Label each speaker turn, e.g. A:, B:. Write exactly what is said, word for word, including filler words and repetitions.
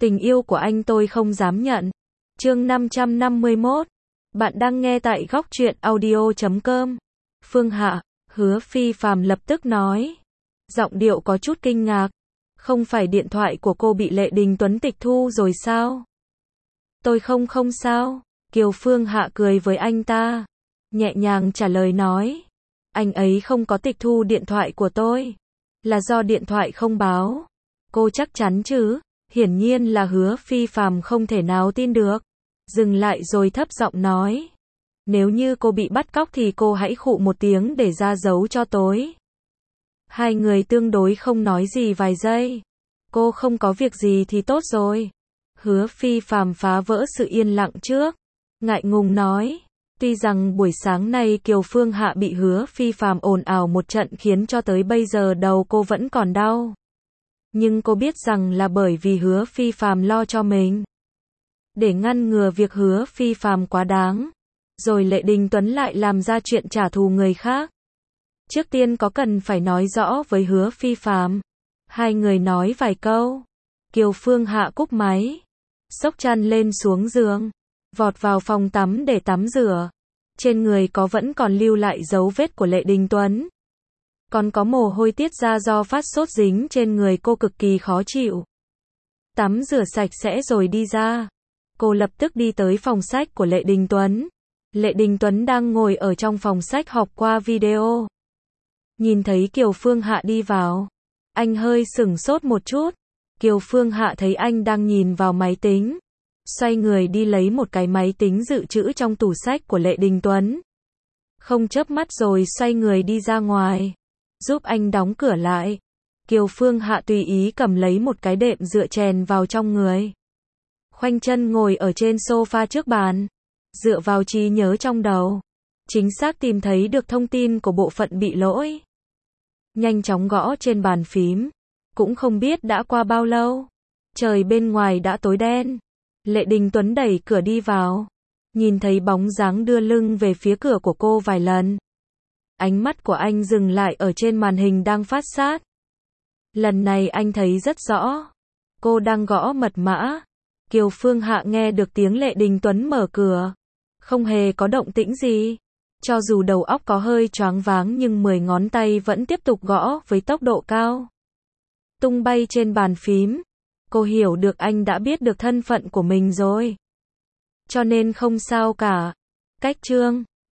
A: Tình yêu của anh tôi không dám nhận. Chương năm trăm năm mươi mốt. Bạn đang nghe tại góc truyện audio chấm com. Phương Hạ, Hứa Phi Phàm lập tức nói. Giọng điệu có chút kinh ngạc. Không phải điện thoại của cô bị Lệ Đình Tuấn tịch thu rồi sao? Tôi không không sao. Kiều Phương Hạ cười với anh ta. Nhẹ nhàng trả lời nói. Anh ấy không có tịch thu điện thoại của tôi. Là do điện thoại không báo. Cô chắc chắn chứ? Hiển nhiên là Hứa Phi Phàm không thể nào tin được. Dừng lại rồi thấp giọng nói. Nếu như cô bị bắt cóc thì cô hãy khụ một tiếng để ra dấu cho tối. Hai người tương đối không nói gì vài giây. Cô không có việc gì thì tốt rồi. Hứa Phi Phàm phá vỡ sự yên lặng trước. Ngại ngùng nói. Tuy rằng buổi sáng nay Kiều Phương Hạ bị Hứa Phi Phàm ồn ào một trận khiến cho tới bây giờ đầu cô vẫn còn đau. Nhưng cô biết rằng là bởi vì Hứa Phi Phàm lo cho mình. Để ngăn ngừa việc Hứa Phi Phàm quá đáng. Rồi Lệ Đình Tuấn lại làm ra chuyện trả thù người khác. Trước tiên có cần phải nói rõ với Hứa Phi Phàm. Hai người nói vài câu. Kiều Phương Hạ cúp máy. Xốc chăn lên xuống giường. Vọt vào phòng tắm để tắm rửa. Trên người có vẫn còn lưu lại dấu vết của Lệ Đình Tuấn. Còn có mồ hôi tiết ra do phát sốt dính trên người cô cực kỳ khó chịu. Tắm rửa sạch sẽ rồi đi ra. Cô lập tức đi tới phòng sách của Lệ Đình Tuấn. Lệ Đình Tuấn đang ngồi ở trong phòng sách học qua video. Nhìn thấy Kiều Phương Hạ đi vào. Anh hơi sửng sốt một chút. Kiều Phương Hạ thấy anh đang nhìn vào máy tính. Xoay người đi lấy một cái máy tính dự trữ trong tủ sách của Lệ Đình Tuấn. Không chớp mắt rồi xoay người đi ra ngoài. Giúp anh đóng cửa lại. Kiều Phương Hạ tùy ý cầm lấy một cái đệm dựa chèn vào trong người. Khoanh chân ngồi ở trên sofa trước bàn. Dựa vào trí nhớ trong đầu. Chính xác tìm thấy được thông tin của bộ phận bị lỗi. Nhanh chóng gõ trên bàn phím. Cũng không biết đã qua bao lâu. Trời bên ngoài đã tối đen. Lệ Đình Tuấn đẩy cửa đi vào. Nhìn thấy bóng dáng đưa lưng về phía cửa của cô vài lần. Ánh mắt của anh dừng lại ở trên màn hình đang phát sát. Lần này anh thấy rất rõ. Cô đang gõ mật mã. Kiều Phương Hạ nghe được tiếng Lệ Đình Tuấn mở cửa. Không hề có động tĩnh gì. Cho dù đầu óc có hơi choáng váng nhưng mười ngón tay vẫn tiếp tục gõ với tốc độ cao. Tung bay trên bàn phím. Cô hiểu được anh đã biết được thân phận của mình rồi. Cho nên không sao cả. Cách chương